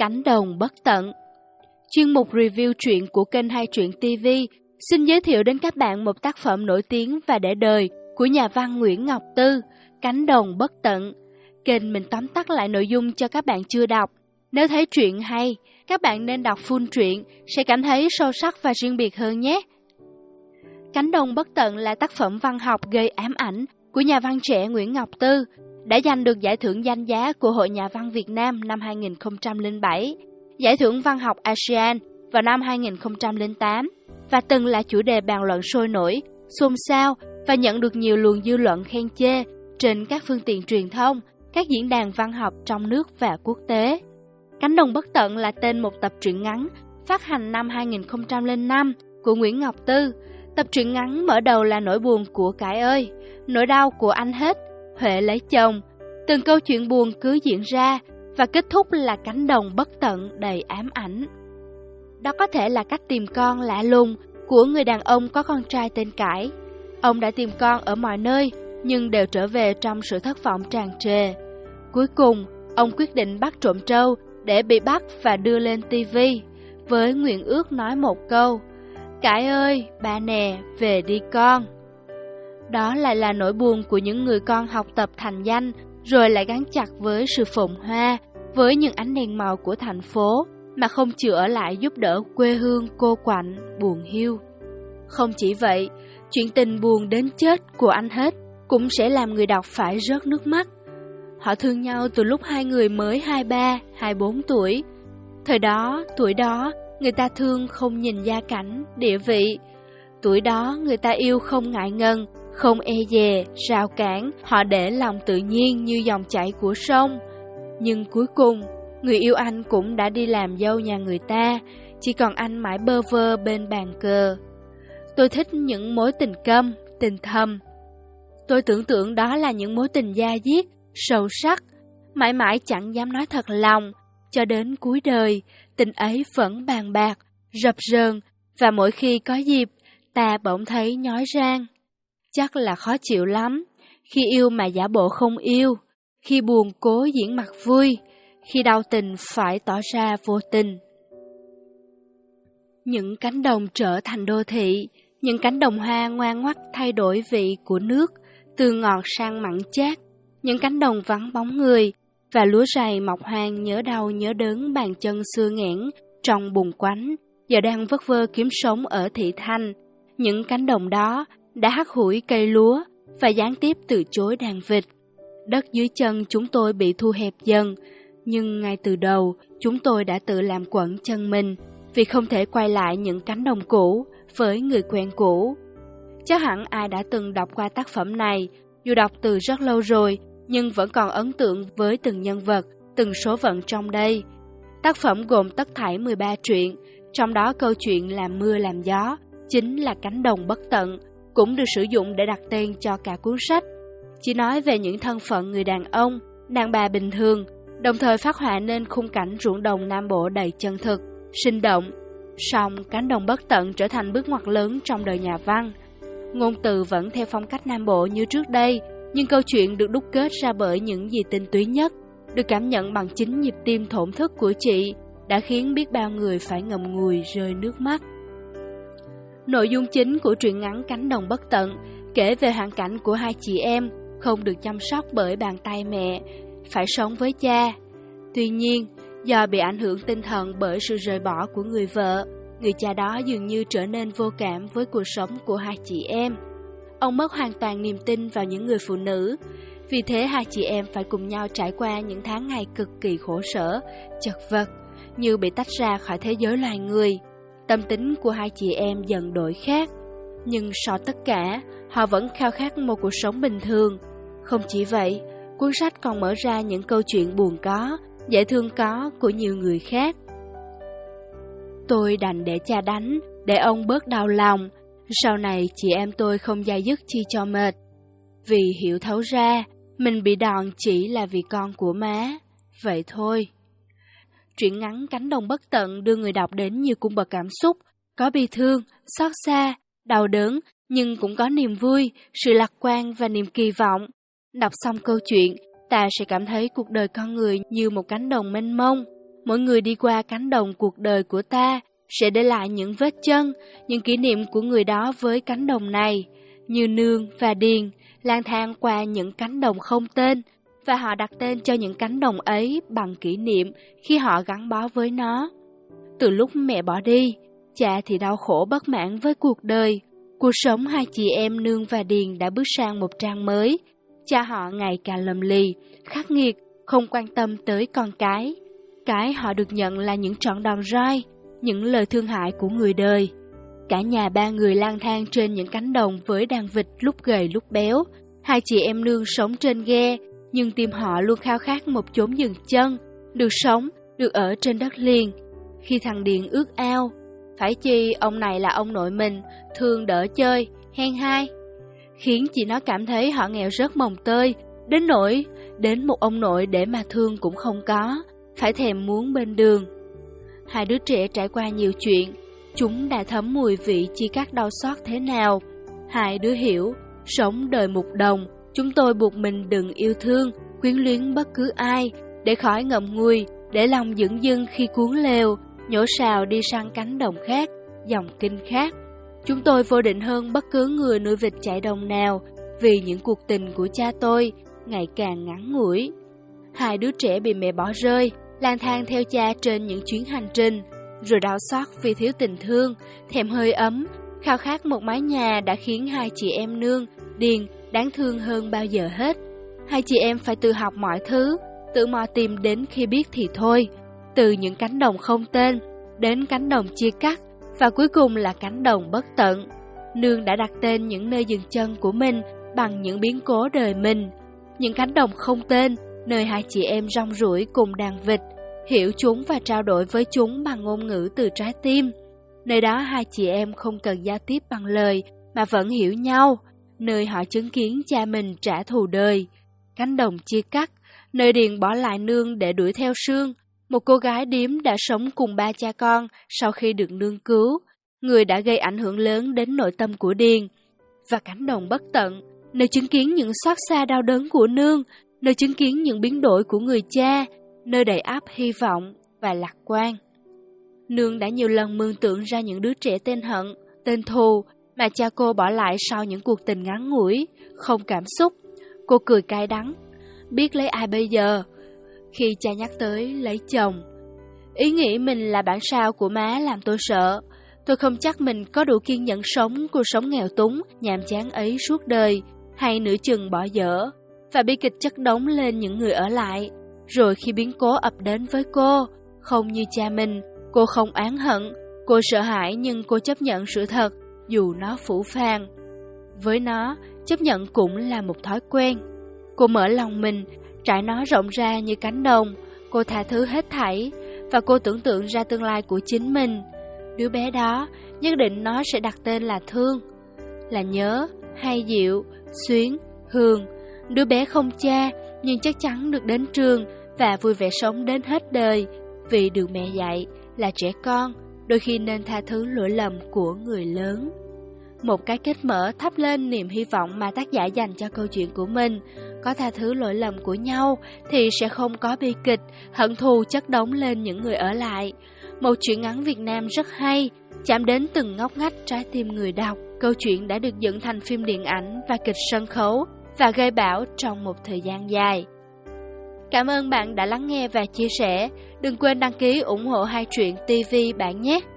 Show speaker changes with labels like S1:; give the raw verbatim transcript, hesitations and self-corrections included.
S1: Cánh đồng bất tận. Chuyên mục review truyện của kênh Hay Truyện ti vi xin giới thiệu đến các bạn một tác phẩm nổi tiếng và để đời của nhà văn Nguyễn Ngọc Tư, Cánh đồng bất tận. Kênh mình tóm tắt lại nội dung cho các bạn chưa đọc. Nếu thấy truyện hay, các bạn nên đọc full truyện sẽ cảm thấy sâu sắc và riêng biệt hơn nhé. Cánh đồng bất tận là tác phẩm văn học gây ám ảnh của nhà văn trẻ Nguyễn Ngọc Tư, đã giành được giải thưởng danh giá của Hội Nhà văn Việt Nam năm hai nghìn không trăm lẻ bảy, giải thưởng văn học a sê an vào năm hai nghìn không trăm lẻ tám và từng là chủ đề bàn luận sôi nổi, xôn xao và nhận được nhiều luồng dư luận khen chê trên các phương tiện truyền thông, các diễn đàn văn học trong nước và quốc tế. Cánh đồng bất tận là tên một tập truyện ngắn phát hành năm hai nghìn không trăm lẻ năm của Nguyễn Ngọc Tư. Tập truyện ngắn mở đầu là nỗi buồn của Cải ơi, nỗi đau của anh hết, Huệ lấy chồng. Từng câu chuyện buồn cứ diễn ra và kết thúc là cánh đồng bất tận đầy ám ảnh. Đó có thể là cách tìm con lạ lùng của người đàn ông có con trai tên Cải. Ông đã tìm con ở mọi nơi nhưng đều trở về trong sự thất vọng tràn trề. Cuối cùng, ông quyết định bắt trộm trâu để bị bắt và đưa lên ti vi với nguyện ước nói một câu: Cải ơi, ba nè, về đi con. Đó lại là nỗi buồn của những người con học tập thành danh, rồi lại gắn chặt với sự phồn hoa, với những ánh đèn màu của thành phố, mà không chịu ở lại giúp đỡ quê hương cô quạnh, buồn hiu. Không chỉ vậy, chuyện tình buồn đến chết của anh hết cũng sẽ làm người đọc phải rớt nước mắt. Họ thương nhau từ lúc hai người mới hai ba, hai bốn tuổi. Thời đó, tuổi đó, người ta thương không nhìn gia cảnh, địa vị. Tuổi đó, người ta yêu không ngại ngần, không e dè, rào cản, họ để lòng tự nhiên như dòng chảy của sông. Nhưng cuối cùng, người yêu anh cũng đã đi làm dâu nhà người ta, chỉ còn anh mãi bơ vơ bên bàn cờ. Tôi thích những mối tình câm, tình thầm. Tôi tưởng tượng đó là những mối tình da diết, sâu sắc, mãi mãi chẳng dám nói thật lòng, cho đến cuối đời, tình ấy vẫn bàn bạc, rập rờn, và mỗi khi có dịp, ta bỗng thấy nhói rang. Chắc là khó chịu lắm, khi yêu mà giả bộ không yêu, khi buồn cố diễn mặt vui, khi đau tình phải tỏ ra vô tình. Những cánh đồng trở thành đô thị, những cánh đồng hoa ngoan ngoắt thay đổi vị của nước, từ ngọt sang mặn chát, những cánh đồng vắng bóng người, và lúa rày mọc hoang nhớ đau nhớ đớn bàn chân xưa nghẽn trong bùn quánh, giờ đang vất vơ kiếm sống ở thị thành. Những cánh đồng đó đã hắt hủi cây lúa và gián tiếp từ chối đàn vịt. Đất dưới chân chúng tôi bị thu hẹp dần, nhưng ngay từ đầu chúng tôi đã tự làm quẩn chân mình vì không thể quay lại những cánh đồng cũ với người quen cũ. Chắc hẳn ai đã từng đọc qua tác phẩm này, dù đọc từ rất lâu rồi, nhưng vẫn còn ấn tượng với từng nhân vật, từng số phận trong đây. Tác phẩm gồm tất thảy mười ba truyện, trong đó câu chuyện Làm mưa làm gió chính là cánh đồng bất tận, cũng được sử dụng để đặt tên cho cả cuốn sách. Chỉ nói về những thân phận người đàn ông, đàn bà bình thường, đồng thời phát họa nên khung cảnh ruộng đồng Nam Bộ đầy chân thực, sinh động. Song cánh đồng bất tận trở thành bước ngoặt lớn trong đời nhà văn. Ngôn từ vẫn theo phong cách Nam Bộ như trước đây, nhưng câu chuyện được đúc kết ra bởi những gì tinh túy nhất, được cảm nhận bằng chính nhịp tim thổn thức của chị, đã khiến biết bao người phải ngậm ngùi rơi nước mắt. Nội dung chính của truyện ngắn Cánh đồng bất tận kể về hoàn cảnh của hai chị em không được chăm sóc bởi bàn tay mẹ, phải sống với cha. Tuy nhiên, do bị ảnh hưởng tinh thần bởi sự rời bỏ của người vợ, người cha đó dường như trở nên vô cảm với cuộc sống của hai chị em. Ông mất hoàn toàn niềm tin vào những người phụ nữ. Vì thế hai chị em phải cùng nhau trải qua những tháng ngày cực kỳ khổ sở, chật vật, như bị tách ra khỏi thế giới loài người. Tâm tính của hai chị em dần đổi khác. Nhưng sau tất cả, họ vẫn khao khát một cuộc sống bình thường. Không chỉ vậy, cuốn sách còn mở ra những câu chuyện buồn có, dễ thương có của nhiều người khác. Tôi đành để cha đánh, để ông bớt đau lòng. Sau này chị em tôi không dai dứt chi cho mệt. Vì hiểu thấu ra, mình bị đòn chỉ là vì con của má. Vậy thôi. Truyện ngắn Cánh đồng bất tận đưa người đọc đến nhiều cung bậc cảm xúc, có bi thương, xót xa, đau đớn, nhưng cũng có niềm vui, sự lạc quan và niềm kỳ vọng. Đọc xong câu chuyện, ta sẽ cảm thấy cuộc đời con người như một cánh đồng mênh mông. Mỗi người đi qua cánh đồng cuộc đời của ta sẽ để lại những vết chân, những kỷ niệm của người đó với cánh đồng này, như Nương và Điền lang thang qua những cánh đồng không tên, và họ đặt tên cho những cánh đồng ấy bằng kỷ niệm khi họ gắn bó với nó. Từ lúc mẹ bỏ đi, cha thì đau khổ bất mãn với cuộc đời. Cuộc sống hai chị em Nương và Điền đã bước sang một trang mới. Cha họ ngày càng lầm lì, khắc nghiệt, không quan tâm tới con cái. Cái họ được nhận là những trận đòn roi, những lời thương hại của người đời. Cả nhà ba người lang thang trên những cánh đồng với đàn vịt lúc gầy lúc béo. Hai chị em Nương sống trên ghe, nhưng tim họ luôn khao khát một chốn dừng chân, được sống, được ở trên đất liền. Khi thằng Điền ước ao, phải chi ông này là ông nội mình, thương đỡ chơi, hen hai, khiến chị nó cảm thấy họ nghèo rớt mồng tơi, đến nỗi đến một ông nội để mà thương cũng không có, phải thèm muốn bên đường. Hai đứa trẻ trải qua nhiều chuyện, chúng đã thấm mùi vị chia cắt đau xót thế nào. Hai đứa hiểu, sống đời một đồng, chúng tôi buộc mình đừng yêu thương, quyến luyến bất cứ ai, để khỏi ngậm ngùi, để lòng dửng dưng khi cuốn lều, nhổ sào đi sang cánh đồng khác, dòng kinh khác. Chúng tôi vô định hơn bất cứ người nuôi vịt chạy đồng nào, vì những cuộc tình của cha tôi ngày càng ngắn ngủi. Hai đứa trẻ bị mẹ bỏ rơi, lang thang theo cha trên những chuyến hành trình, rồi đau xót vì thiếu tình thương, thèm hơi ấm, khao khát một mái nhà đã khiến hai chị em Nương, Điền đáng thương hơn bao giờ hết. Hai chị em phải tự học mọi thứ, tự mò tìm đến khi biết thì thôi, từ những cánh đồng không tên đến cánh đồng chia cắt, và cuối cùng là cánh đồng bất tận. Nương đã đặt tên những nơi dừng chân của mình bằng những biến cố đời mình. Những cánh đồng không tên, nơi hai chị em rong ruổi cùng đàn vịt, hiểu chúng và trao đổi với chúng bằng ngôn ngữ từ trái tim. Nơi đó hai chị em không cần giao tiếp bằng lời mà vẫn hiểu nhau, nơi họ chứng kiến cha mình trả thù đời. Cánh đồng chia cắt, nơi Điền bỏ lại Nương để đuổi theo Sương, một cô gái điếm đã sống cùng ba cha con sau khi được Nương cứu, người đã gây ảnh hưởng lớn đến nội tâm của Điền. Và cánh đồng bất tận, nơi chứng kiến những xót xa đau đớn của Nương, nơi chứng kiến những biến đổi của người cha, nơi đầy ắp hy vọng và lạc quan. Nương đã nhiều lần mường tượng ra những đứa trẻ tên Hận, tên Thù mà cha cô bỏ lại sau những cuộc tình ngắn ngủi, không cảm xúc. Cô cười cay đắng, biết lấy ai bây giờ khi cha nhắc tới lấy chồng. Ý nghĩ mình là bản sao của má làm tôi sợ. Tôi không chắc mình có đủ kiên nhẫn sống cuộc sống nghèo túng, nhàm chán ấy suốt đời, hay nửa chừng bỏ dở, và bi kịch chất đống lên những người ở lại. Rồi khi biến cố ập đến với cô, không như cha mình, cô không oán hận, cô sợ hãi nhưng cô chấp nhận sự thật, dù nó phũ phàng. Với nó, chấp nhận cũng là một thói quen. Cô mở lòng mình, trải nó rộng ra như cánh đồng, cô tha thứ hết thảy, và cô tưởng tượng ra tương lai của chính mình. Đứa bé đó, nhất định nó sẽ đặt tên là Thương, là Nhớ, hay Diệu, Xuyến, Hương. Đứa bé không cha, nhưng chắc chắn được đến trường và vui vẻ sống đến hết đời, vì được mẹ dạy là trẻ con, đôi khi nên tha thứ lỗi lầm của người lớn. Một cái kết mở thắp lên niềm hy vọng mà tác giả dành cho câu chuyện của mình. Có tha thứ lỗi lầm của nhau thì sẽ không có bi kịch, hận thù chất đống lên những người ở lại. Một truyện ngắn Việt Nam rất hay, chạm đến từng ngóc ngách trái tim người đọc. Câu chuyện đã được dựng thành phim điện ảnh và kịch sân khấu và gây bão trong một thời gian dài. Cảm ơn bạn đã lắng nghe và chia sẻ. Đừng quên đăng ký ủng hộ Hai Truyện ti vi bạn nhé!